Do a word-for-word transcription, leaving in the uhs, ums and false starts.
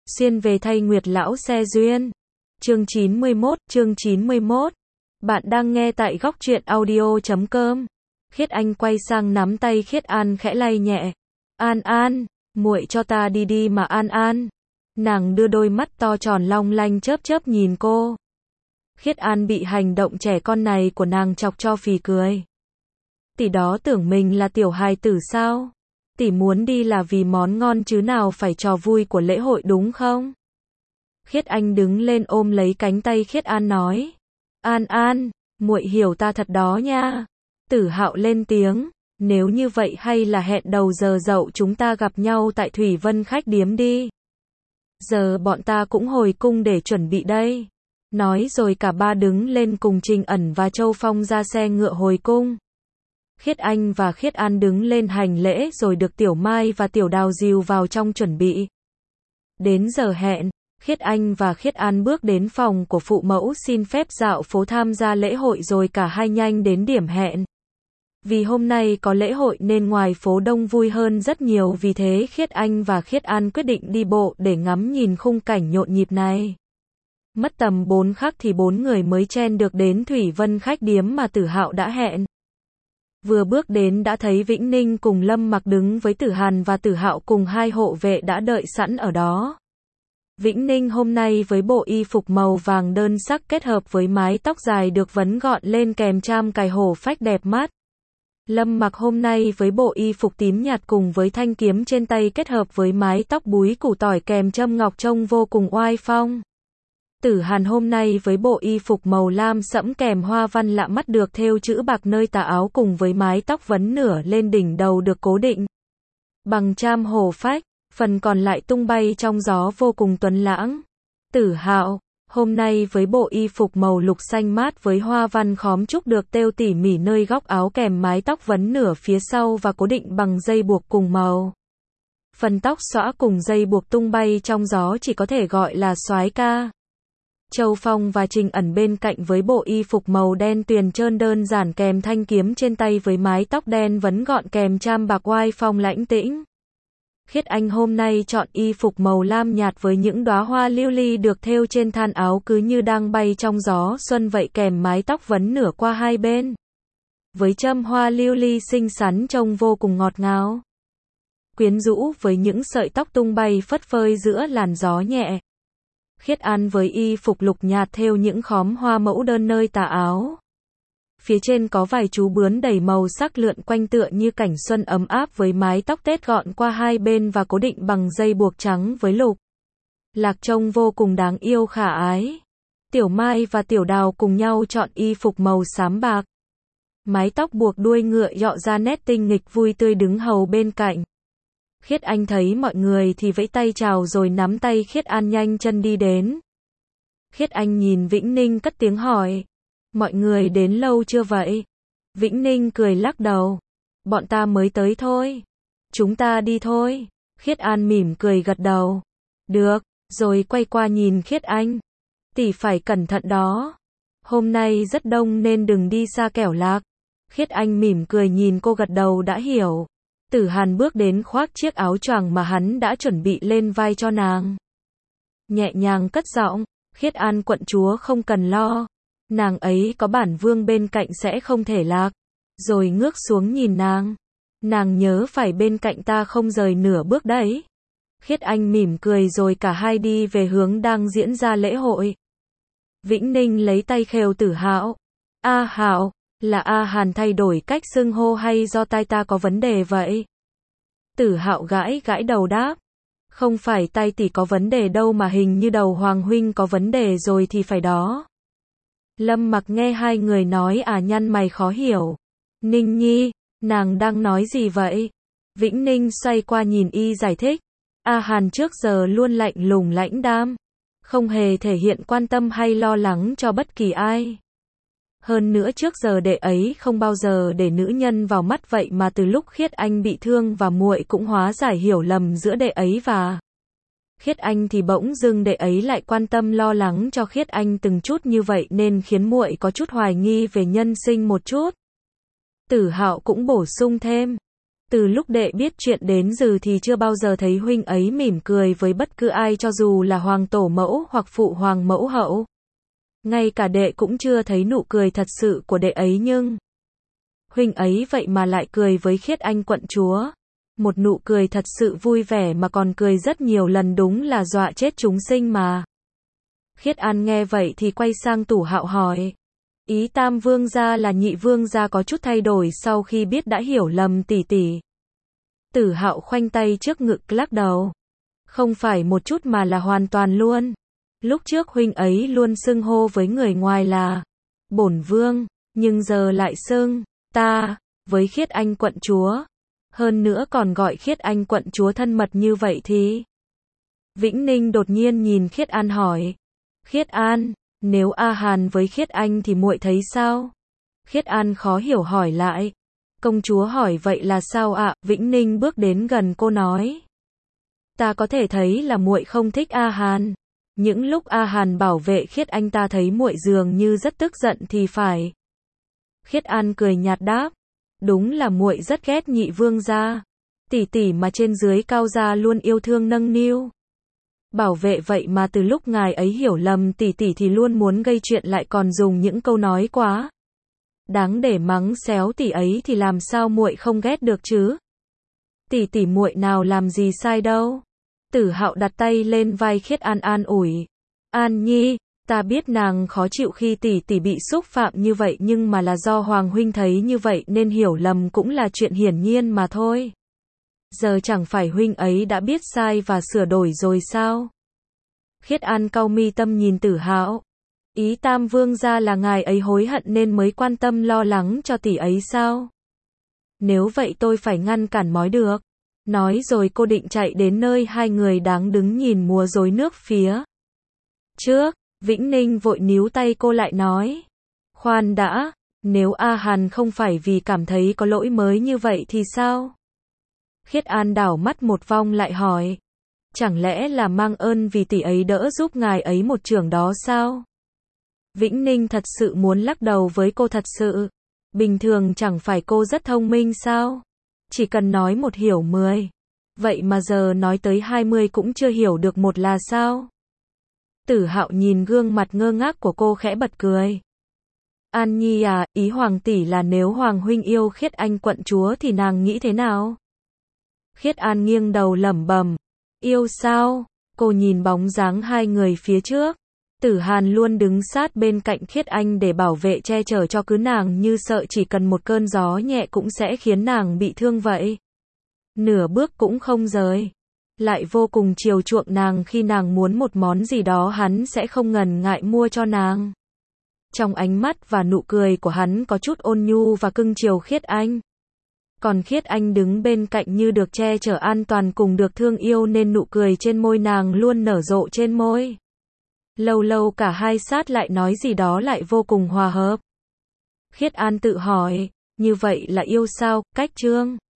Xuyên về thay Nguyệt lão xe duyên. Chương chín mươi mốt, chương chín mươi mốt. Bạn đang nghe tại góc truyện audio chấm com. Khiết Anh quay sang nắm tay Khiết An khẽ lay nhẹ. An An, muội cho ta đi đi mà An An. Nàng đưa đôi mắt to tròn long lanh chớp chớp nhìn cô. Khiết An bị hành động trẻ con này của nàng chọc cho phì cười. Tỷ đó tưởng mình là tiểu hài tử sao? Tỷ muốn đi là vì món ngon chứ nào phải trò vui của lễ hội đúng không? Khiết Anh đứng lên ôm lấy cánh tay Khiết An nói. An An, muội hiểu ta thật đó nha. Tử Hạo lên tiếng. Nếu như vậy hay là hẹn đầu giờ dậu chúng ta gặp nhau tại Thủy Vân khách điếm đi. Giờ bọn ta cũng hồi cung để chuẩn bị đây. Nói rồi cả ba đứng lên cùng Trình Ẩn và Châu Phong ra xe ngựa hồi cung. Khiết Anh và Khiết An đứng lên hành lễ rồi được Tiểu Mai và Tiểu Đào dìu vào trong chuẩn bị. Đến giờ hẹn, Khiết Anh và Khiết An bước đến phòng của phụ mẫu xin phép dạo phố tham gia lễ hội rồi cả hai nhanh đến điểm hẹn. Vì hôm nay có lễ hội nên ngoài phố đông vui hơn rất nhiều, vì thế Khiết Anh và Khiết An quyết định đi bộ để ngắm nhìn khung cảnh nhộn nhịp này. Mất tầm bốn khắc thì bốn người mới chen được đến Thủy Vân khách điếm mà Tử Hạo đã hẹn. Vừa bước đến đã thấy Vĩnh Ninh cùng Lâm Mặc đứng với Tử Hàn và Tử Hạo cùng hai hộ vệ đã đợi sẵn ở đó. Vĩnh Ninh hôm nay với bộ y phục màu vàng đơn sắc kết hợp với mái tóc dài được vấn gọn lên kèm cham cài hổ phách đẹp mắt. Lâm Mặc hôm nay với bộ y phục tím nhạt cùng với thanh kiếm trên tay kết hợp với mái tóc búi củ tỏi kèm châm ngọc trông vô cùng oai phong. Tử Hàn hôm nay với bộ y phục màu lam sẫm kèm hoa văn lạ mắt được thêu chữ bạc nơi tà áo cùng với mái tóc vấn nửa lên đỉnh đầu được cố định bằng cham hổ phách, phần còn lại tung bay trong gió vô cùng tuấn lãng. Tử Hạo hôm nay với bộ y phục màu lục xanh mát với hoa văn khóm trúc được thêu tỉ mỉ nơi góc áo kèm mái tóc vấn nửa phía sau và cố định bằng dây buộc cùng màu. Phần tóc xõa cùng dây buộc tung bay trong gió chỉ có thể gọi là soái ca. Châu Phong và Trình Ẩn bên cạnh với bộ y phục màu đen tuyền trơn đơn giản kèm thanh kiếm trên tay với mái tóc đen vấn gọn kèm cham bạc oai phong lãnh tĩnh. Khiết Anh hôm nay chọn y phục màu lam nhạt với những đóa hoa lưu ly được thêu trên than áo cứ như đang bay trong gió xuân vậy kèm mái tóc vấn nửa qua hai bên. Với châm hoa lưu ly xinh xắn trông vô cùng ngọt ngào. Quyến rũ với những sợi tóc tung bay phất phới giữa làn gió nhẹ. Khiết An với y phục lục nhạt thêu những khóm hoa mẫu đơn nơi tà áo. Phía trên có vài chú bướm đầy màu sắc lượn quanh tựa như cảnh xuân ấm áp với mái tóc tết gọn qua hai bên và cố định bằng dây buộc trắng với lục lạc trông vô cùng đáng yêu khả ái. Tiểu Mai và Tiểu Đào cùng nhau chọn y phục màu xám bạc. Mái tóc buộc đuôi ngựa dọ ra nét tinh nghịch vui tươi đứng hầu bên cạnh. Khiết Anh thấy mọi người thì vẫy tay chào rồi nắm tay Khiết An nhanh chân đi đến. Khiết Anh nhìn Vĩnh Ninh cất tiếng hỏi. Mọi người đến lâu chưa vậy? Vĩnh Ninh cười lắc đầu. Bọn ta mới tới thôi. Chúng ta đi thôi. Khiết An mỉm cười gật đầu. Được, rồi quay qua nhìn Khiết Anh. Tỷ phải cẩn thận đó. Hôm nay rất đông nên đừng đi xa kẻo lạc. Khiết Anh mỉm cười nhìn cô gật đầu đã hiểu. Tử Hàn bước đến khoác chiếc áo choàng mà hắn đã chuẩn bị lên vai cho nàng. Nhẹ nhàng cất giọng, Khiết An quận chúa không cần lo. Nàng ấy có bản vương bên cạnh sẽ không thể lạc. Rồi ngước xuống nhìn nàng. Nàng nhớ phải bên cạnh ta không rời nửa bước đấy. Khiết Anh mỉm cười rồi cả hai đi về hướng đang diễn ra lễ hội. Vĩnh Ninh lấy tay khều Tử Hạo. A Hạo, là A Hàn thay đổi cách xưng hô hay do tai ta có vấn đề vậy? Tử Hạo gãi gãi đầu đáp. Không phải tai tỷ có vấn đề đâu mà hình như đầu Hoàng huynh có vấn đề rồi thì phải đó. Lâm Mặc nghe hai người nói à nhăn mày khó hiểu. Ninh Nhi, nàng đang nói gì vậy? Vĩnh Ninh xoay qua nhìn y giải thích. A Hàn trước giờ luôn lạnh lùng lãnh đạm, không hề thể hiện quan tâm hay lo lắng cho bất kỳ ai. Hơn nữa trước giờ đệ ấy không bao giờ để nữ nhân vào mắt vậy mà từ lúc Khiết Anh bị thương và muội cũng hóa giải hiểu lầm giữa đệ ấy và Khiết Anh thì bỗng dưng đệ ấy lại quan tâm lo lắng cho Khiết Anh từng chút như vậy nên khiến muội có chút hoài nghi về nhân sinh một chút. Tử Hạo cũng bổ sung thêm. Từ lúc đệ biết chuyện đến giờ thì chưa bao giờ thấy huynh ấy mỉm cười với bất cứ ai cho dù là hoàng tổ mẫu hoặc phụ hoàng mẫu hậu. Ngay cả đệ cũng chưa thấy nụ cười thật sự của đệ ấy nhưng huynh ấy vậy mà lại cười với Khiết Anh quận chúa. Một nụ cười thật sự vui vẻ mà còn cười rất nhiều lần, đúng là dọa chết chúng sinh mà. Khiết An nghe vậy thì quay sang Tủ Hạo hỏi. Ý Tam vương gia là Nhị vương gia có chút thay đổi sau khi biết đã hiểu lầm tỷ tỷ. Tử Hạo khoanh tay trước ngực lắc đầu. Không phải một chút mà là hoàn toàn luôn. Lúc trước huynh ấy luôn xưng hô với người ngoài là bổn vương, nhưng giờ lại xưng ta với Khiết Anh quận chúa. Hơn nữa còn gọi Khiết Anh quận chúa thân mật như vậy thì. Vĩnh Ninh đột nhiên nhìn Khiết An hỏi. Khiết An, nếu A Hàn với Khiết Anh thì muội thấy sao? Khiết An khó hiểu hỏi lại. Công chúa hỏi vậy là sao ạ? Vĩnh Ninh bước đến gần cô nói. Ta có thể thấy là muội không thích A Hàn. Những lúc A Hàn bảo vệ Khiết Anh ta thấy muội dường như rất tức giận thì phải. Khiết An cười nhạt đáp. Đúng là muội rất ghét Nhị vương gia. Tỷ tỷ mà trên dưới cao gia luôn yêu thương nâng niu. Bảo vệ vậy mà từ lúc ngài ấy hiểu lầm tỷ tỷ thì luôn muốn gây chuyện, lại còn dùng những câu nói quá đáng để mắng xéo tỷ ấy thì làm sao muội không ghét được chứ? Tỷ tỷ muội nào làm gì sai đâu. Tử Hạo đặt tay lên vai Khiết An an ủi. An Nhi, ta biết nàng khó chịu khi tỷ tỷ bị xúc phạm như vậy, nhưng mà là do Hoàng huynh thấy như vậy nên hiểu lầm cũng là chuyện hiển nhiên mà thôi. Giờ chẳng phải huynh ấy đã biết sai và sửa đổi rồi sao? Khiết An cau mi tâm nhìn Tử Hạo. Ý Tam vương gia là ngài ấy hối hận nên mới quan tâm lo lắng cho tỷ ấy sao? Nếu vậy tôi phải ngăn cản mới được. Nói rồi cô định chạy đến nơi hai người đang đứng nhìn múa rối nước phía trước. Vĩnh Ninh vội níu tay cô lại nói. Khoan đã, nếu A Hàn không phải vì cảm thấy có lỗi mới như vậy thì sao? Khiết An đảo mắt một vòng lại hỏi. Chẳng lẽ là mang ơn vì tỷ ấy đỡ giúp ngài ấy một chưởng đó sao? Vĩnh Ninh thật sự muốn lắc đầu với cô thật sự. Bình thường chẳng phải cô rất thông minh sao? Chỉ cần nói một hiểu mười. Vậy mà giờ nói tới hai mươi cũng chưa hiểu được một là sao? Tử Hạo nhìn gương mặt ngơ ngác của cô khẽ bật cười. An Nhi à, ý Hoàng tỷ là nếu Hoàng huynh yêu Khiết Anh quận chúa thì nàng nghĩ thế nào? Khiết An nghiêng đầu lẩm bẩm. Yêu sao? Cô nhìn bóng dáng hai người phía trước. Tử Hàn luôn đứng sát bên cạnh Khiết Anh để bảo vệ che chở cho cứ nàng, như sợ chỉ cần một cơn gió nhẹ cũng sẽ khiến nàng bị thương vậy. Nửa bước cũng không rời. Lại vô cùng chiều chuộng nàng, khi nàng muốn một món gì đó hắn sẽ không ngần ngại mua cho nàng. Trong ánh mắt và nụ cười của hắn có chút ôn nhu và cưng chiều Khiết Anh. Còn Khiết Anh đứng bên cạnh như được che chở an toàn cùng được thương yêu nên nụ cười trên môi nàng luôn nở rộ trên môi. Lâu lâu cả hai sát lại nói gì đó lại vô cùng hòa hợp. Khiết An tự hỏi, như vậy là yêu sao? Cách chương